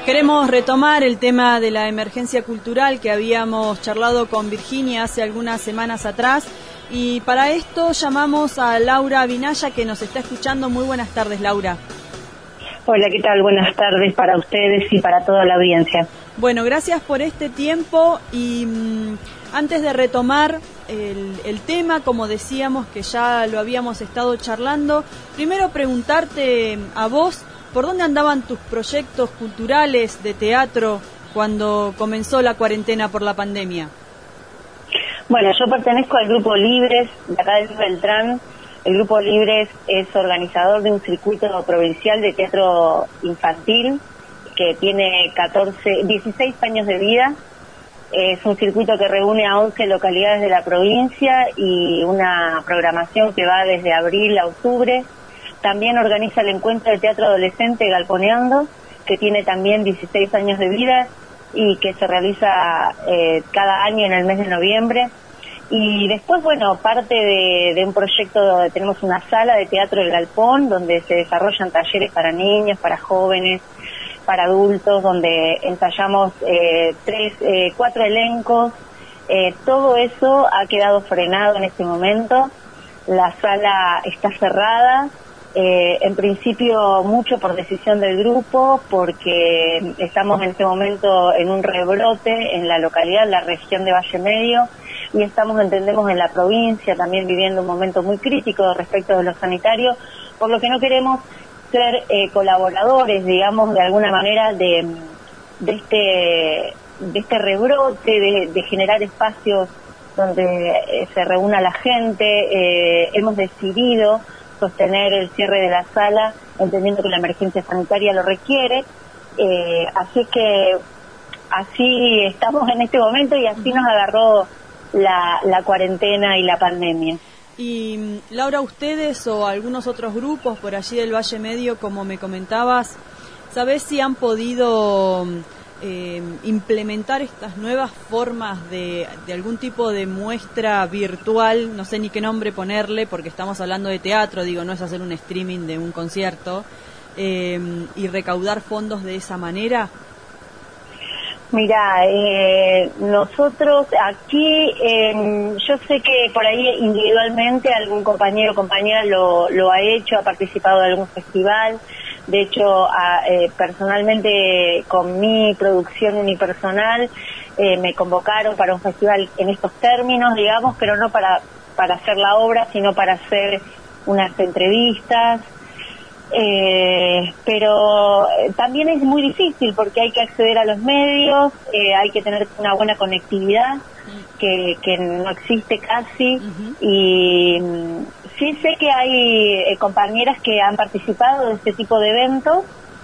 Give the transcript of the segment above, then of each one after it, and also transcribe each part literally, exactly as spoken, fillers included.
Queremos retomar el tema de la emergencia cultural que habíamos charlado con Virginia hace algunas semanas atrás, y para esto llamamos a Laura Vinaya, que nos está escuchando. Muy buenas tardes, Laura. Hola, ¿qué tal? Buenas tardes para ustedes y para toda la audiencia. Bueno, gracias por este tiempo y mmm, antes de retomar el, el tema, como decíamos que ya lo habíamos estado charlando, primero preguntarte a vos, ¿por dónde andaban tus proyectos culturales de teatro cuando comenzó la cuarentena por la pandemia? Bueno, yo pertenezco al Grupo Libres, de acá de Beltrán. El Grupo Libres es organizador de un circuito provincial de teatro infantil que tiene catorce, dieciséis años de vida. Es un circuito que reúne a once localidades de la provincia y una programación que va desde abril a octubre. También organiza el encuentro de teatro adolescente Galponeando, que tiene también dieciséis años de vida y que se realiza eh, cada año en el mes de noviembre. Y después, bueno, parte de, de un proyecto donde tenemos una sala de teatro El Galpón, donde se desarrollan talleres para niños, para jóvenes, para adultos, donde ensayamos eh, tres, eh, cuatro elencos. Eh, todo eso ha quedado frenado en este momento. La sala está cerrada. Eh, en principio mucho por decisión del grupo, porque estamos en este momento en un rebrote en la localidad, en la región de Valle Medio, y estamos, entendemos, en la provincia también viviendo un momento muy crítico respecto de lo sanitario, por lo que no queremos ser eh, colaboradores, digamos, de alguna manera de, de este de este rebrote, de, de generar espacios donde eh, se reúna la gente. Eh, hemos decidido sostener el cierre de la sala, entendiendo que la emergencia sanitaria lo requiere, eh, así que así estamos en este momento y así nos agarró la, la cuarentena y la pandemia. Y Laura, ustedes o algunos otros grupos por allí del Valle Medio, como me comentabas, ¿sabés si han podido eh, implementar estas nuevas formas de, de algún tipo de muestra virtual? No sé ni qué nombre ponerle, porque estamos hablando de teatro, digo, no es hacer un streaming de un concierto, eh, y recaudar fondos de esa manera. Mira, eh, nosotros aquí, eh, yo sé que por ahí individualmente algún compañero o compañera lo, lo ha hecho, ha participado de algún festival. De hecho, a, eh, personalmente con mi producción unipersonal eh, me convocaron para un festival en estos términos, digamos, pero no para, para hacer la obra, sino para hacer unas entrevistas. Eh, pero también es muy difícil porque hay que acceder a los medios, eh, hay que tener una buena conectividad que, que no existe casi. Uh-huh. Y mm, sí sé que hay eh, compañeras que han participado de este tipo de eventos,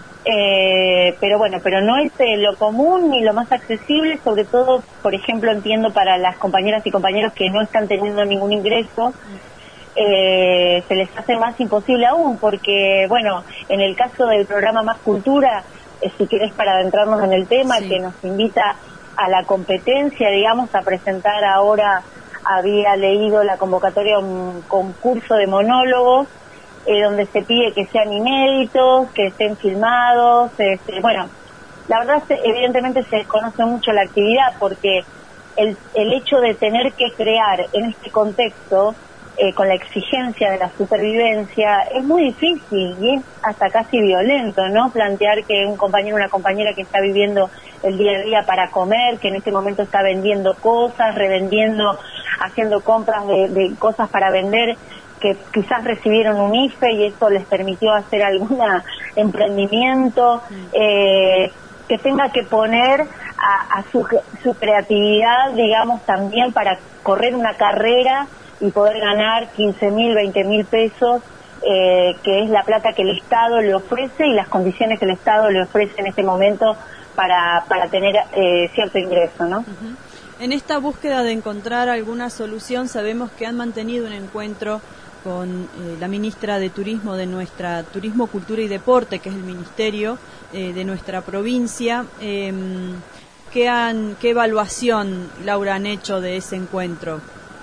eh, pero bueno, pero no es eh, lo común ni lo más accesible, sobre todo, por ejemplo, entiendo para las compañeras y compañeros que no están teniendo ningún ingreso. Uh-huh. Eh, se les hace más imposible aún, porque, bueno, en el caso del programa Más Cultura, eh, si querés para adentrarnos en el tema, sí, que nos invita a la competencia, digamos, a presentar ahora, había leído la convocatoria a un concurso de monólogos, eh, donde se pide que sean inéditos, que estén filmados, este, bueno, la verdad, evidentemente se desconoce mucho la actividad, porque el, el hecho de tener que crear en este contexto, Eh, con la exigencia de la supervivencia, es muy difícil y es hasta casi violento, ¿no? Plantear que un compañero o una compañera que está viviendo el día a día para comer, que en este momento está vendiendo cosas, revendiendo, haciendo compras de, de cosas para vender, que quizás recibieron un I F E y eso les permitió hacer algún emprendimiento, eh, que tenga que poner a, a su, su creatividad, digamos, también para correr una carrera y poder ganar quince mil, veinte mil pesos, eh, que es la plata que el Estado le ofrece y las condiciones que el Estado le ofrece en este momento para, para tener eh, cierto ingreso, ¿no? Uh-huh. En esta búsqueda de encontrar alguna solución, sabemos que han mantenido un encuentro con eh, la ministra de Turismo de nuestra, Turismo, Cultura y Deporte, que es el ministerio eh, de nuestra provincia. Eh, ¿qué, han, ¿Qué evaluación, Laura, han hecho de ese encuentro?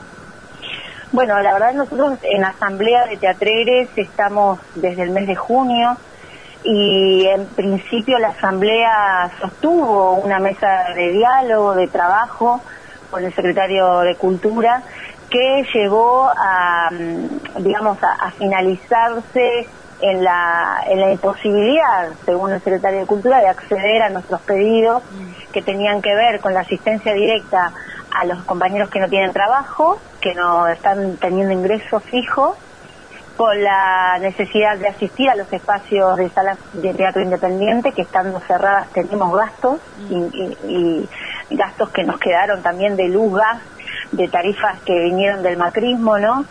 Bueno, la verdad nosotros en la Asamblea de Teatreres estamos desde el mes de junio, y en principio la Asamblea sostuvo una mesa de diálogo, de trabajo con el secretario de Cultura, que llevó a, digamos, a, a finalizarse en la, en la imposibilidad, según el secretario de Cultura, de acceder a nuestros pedidos que tenían que ver con la asistencia directa a los compañeros que no tienen trabajo, que no están teniendo ingresos fijos, con la necesidad de asistir a los espacios de salas de teatro independiente, que estando cerradas tenemos gastos, y, y, y gastos que nos quedaron también de luz, gas, de tarifas que vinieron del macrismo, ¿no?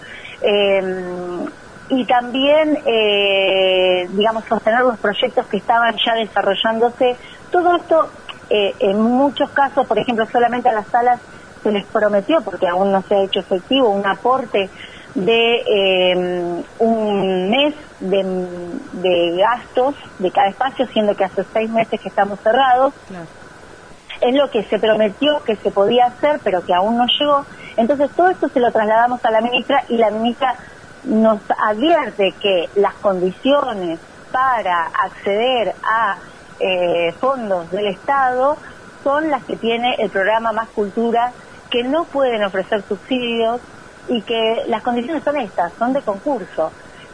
Eh, y también, eh, digamos, sostener los proyectos que estaban ya desarrollándose. Todo esto, eh, en muchos casos, por ejemplo, solamente a las salas se les prometió, porque aún no se ha hecho efectivo, un aporte de eh, un mes de, de gastos de cada espacio, siendo que hace seis meses que estamos cerrados. Claro. Es lo que se prometió que se podía hacer, pero que aún no llegó. Entonces todo esto se lo trasladamos a la ministra, y la ministra nos advierte que las condiciones para acceder a eh, fondos del Estado son las que tiene el programa Más Cultura, que no pueden ofrecer subsidios, y que las condiciones son estas, son de concurso.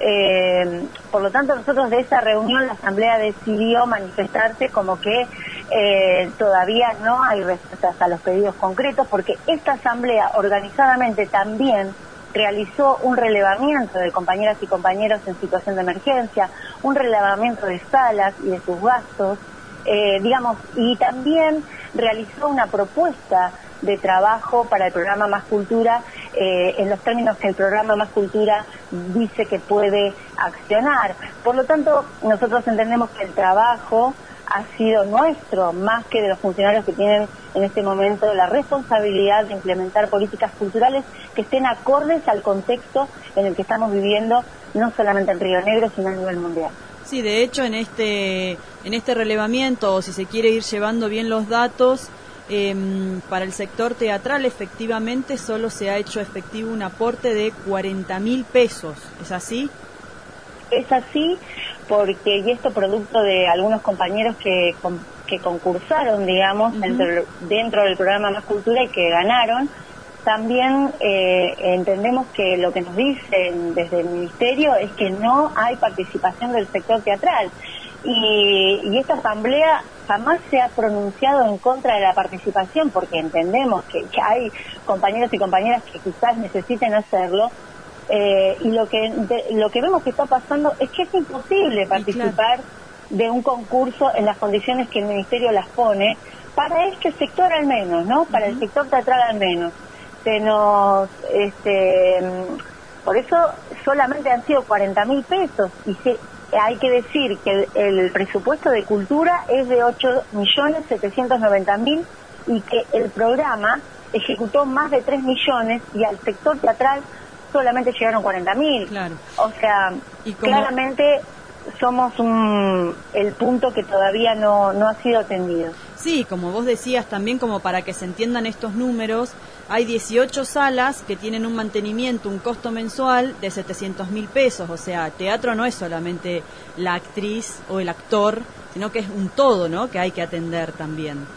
Eh, por lo tanto, nosotros de esa reunión la Asamblea decidió manifestarse como que eh, todavía no hay respuestas a los pedidos concretos, porque esta Asamblea organizadamente también realizó un relevamiento de compañeras y compañeros en situación de emergencia, un relevamiento de salas y de sus gastos, eh, digamos, y también realizó una propuesta de trabajo para el programa Más Cultura, eh, en los términos que el programa Más Cultura dice que puede accionar. Por lo tanto, nosotros entendemos que el trabajo ha sido nuestro, más que de los funcionarios que tienen en este momento la responsabilidad de implementar políticas culturales que estén acordes al contexto en el que estamos viviendo, no solamente en Río Negro, sino a nivel mundial. Sí, de hecho, en este, en este relevamiento, o si se quiere ir llevando bien los datos, Eh, para el sector teatral efectivamente solo se ha hecho efectivo un aporte de cuarenta mil pesos, ¿es así? Es así, porque, y esto producto de algunos compañeros que, que concursaron, digamos, uh-huh. dentro, dentro del programa Más Cultura y que ganaron. También eh, entendemos que lo que nos dicen desde el Ministerio es que no hay participación del sector teatral. Y, y esta asamblea jamás se ha pronunciado en contra de la participación, porque entendemos que, que hay compañeros y compañeras que quizás necesiten hacerlo, eh, y lo que de, lo que vemos que está pasando es que es imposible participar claro. de un concurso en las condiciones que el Ministerio las pone, para este sector al menos, ¿no? Para uh-huh. el sector teatral al menos. Se nos, este, por eso solamente han sido cuarenta mil pesos, y se hay que decir que el, el presupuesto de cultura es de ocho millones setecientos noventa mil, y que el programa ejecutó más de tres millones, y al sector teatral solamente llegaron cuarenta mil. Claro. O sea, ¿y cómo? Claramente somos un, el punto que todavía no, no ha sido atendido. Sí, como vos decías también, como para que se entiendan estos números, hay dieciocho salas que tienen un mantenimiento, un costo mensual de setecientos mil pesos. O sea, teatro no es solamente la actriz o el actor, sino que es un todo, ¿no?, que hay que atender también.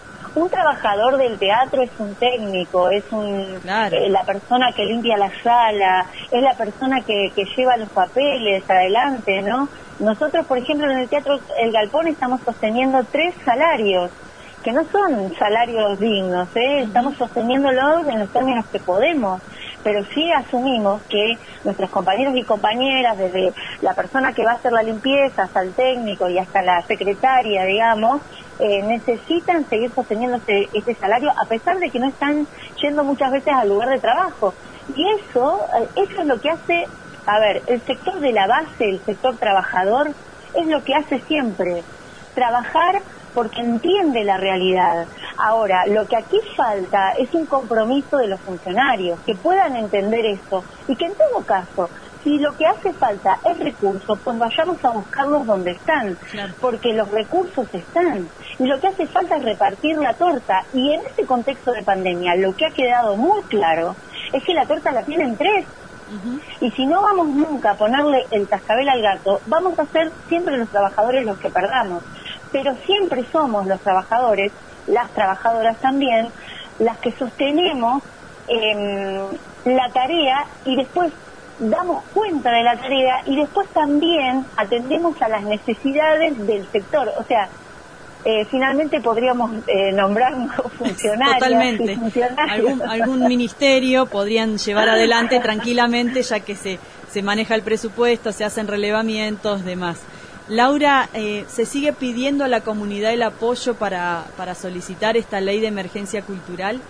Un trabajador del teatro es un técnico, es un claro. eh, la persona que limpia la sala, es la persona que, que lleva los papeles adelante, ¿no? Nosotros, por ejemplo, en el Teatro El Galpón estamos sosteniendo tres salarios, que no son salarios dignos, ¿eh? Estamos sosteniéndolos en los términos que podemos, pero sí asumimos que nuestros compañeros y compañeras, desde la persona que va a hacer la limpieza hasta el técnico y hasta la secretaria, digamos, eh, necesitan seguir sosteniendo este, este salario, a pesar de que no están yendo muchas veces al lugar de trabajo. Y eso, eso es lo que hace, a ver, el sector de la base, el sector trabajador, es lo que hace siempre, trabajar porque entiende la realidad. Ahora, lo que aquí falta es un compromiso de los funcionarios, que puedan entender esto, y que en todo caso, si lo que hace falta es recursos, pues vayamos a buscarlos donde están, claro. porque los recursos están, y lo que hace falta es repartir la torta, y en este contexto de pandemia, lo que ha quedado muy claro es que la torta la tienen tres, Uh-huh. Y si no vamos nunca a ponerle el cascabel al gato, vamos a ser siempre los trabajadores los que perdamos. Pero siempre somos los trabajadores, las trabajadoras también, las que sostenemos eh, la tarea y después damos cuenta de la tarea y después también atendemos a las necesidades del sector. O sea, eh, finalmente podríamos eh, nombrar funcionarios. Totalmente. Y funcionarios. Algún, algún ministerio podrían llevar adelante tranquilamente, ya que se, se maneja el presupuesto, se hacen relevamientos, demás. Laura, eh, ¿se sigue pidiendo a la comunidad el apoyo para, para solicitar esta ley de emergencia cultural?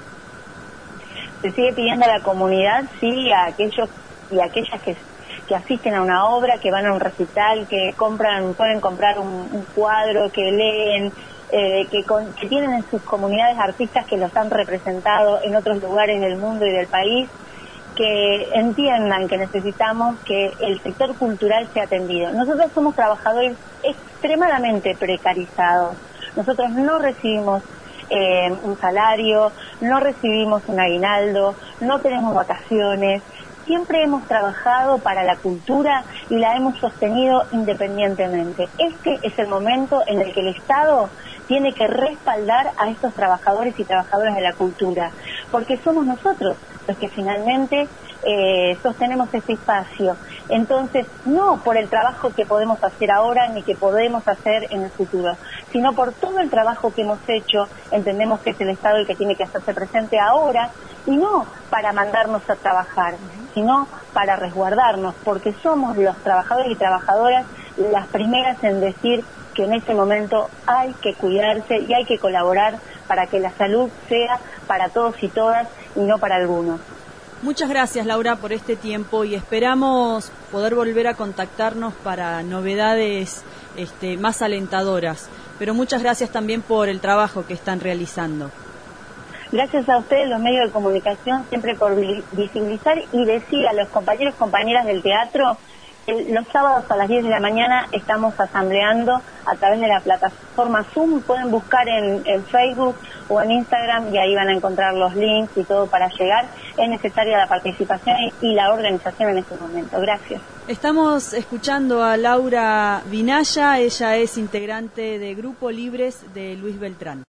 Se sigue pidiendo a la comunidad, sí, a aquellos y a aquellas que, que asisten a una obra, que van a un recital, que compran, pueden comprar un, un cuadro, que leen, eh, que, con, que tienen en sus comunidades artistas que los han representado en otros lugares del mundo y del país, que entiendan que necesitamos que el sector cultural sea atendido. Nosotros somos trabajadores extremadamente precarizados. Nosotros no recibimos eh, un salario, no recibimos un aguinaldo, no tenemos vacaciones. Siempre hemos trabajado para la cultura y la hemos sostenido independientemente. Este es el momento en el que el Estado tiene que respaldar a estos trabajadores y trabajadoras de la cultura, porque somos nosotros los que finalmente eh, sostenemos este espacio. Entonces, no por el trabajo que podemos hacer ahora ni que podemos hacer en el futuro, sino por todo el trabajo que hemos hecho. Entendemos que es el Estado el que tiene que hacerse presente ahora, y no para mandarnos a trabajar, sino para resguardarnos, porque somos los trabajadores y trabajadoras las primeras en decir que en ese momento hay que cuidarse y hay que colaborar para que la salud sea para todos y todas y no para algunos. Muchas gracias, Laura, por este tiempo y esperamos poder volver a contactarnos para novedades este, más alentadoras. Pero muchas gracias también por el trabajo que están realizando. Gracias a ustedes, los medios de comunicación, siempre por visibilizar y decir a los compañeros y compañeras del teatro. Los sábados a las diez de la mañana estamos asambleando a través de la plataforma Zoom. Pueden buscar en, en Facebook o en Instagram y ahí van a encontrar los links y todo para llegar. Es necesaria la participación y la organización en este momento. Gracias. Estamos escuchando a Laura Vinaya. Ella es integrante de Grupo Libres de Luis Beltrán.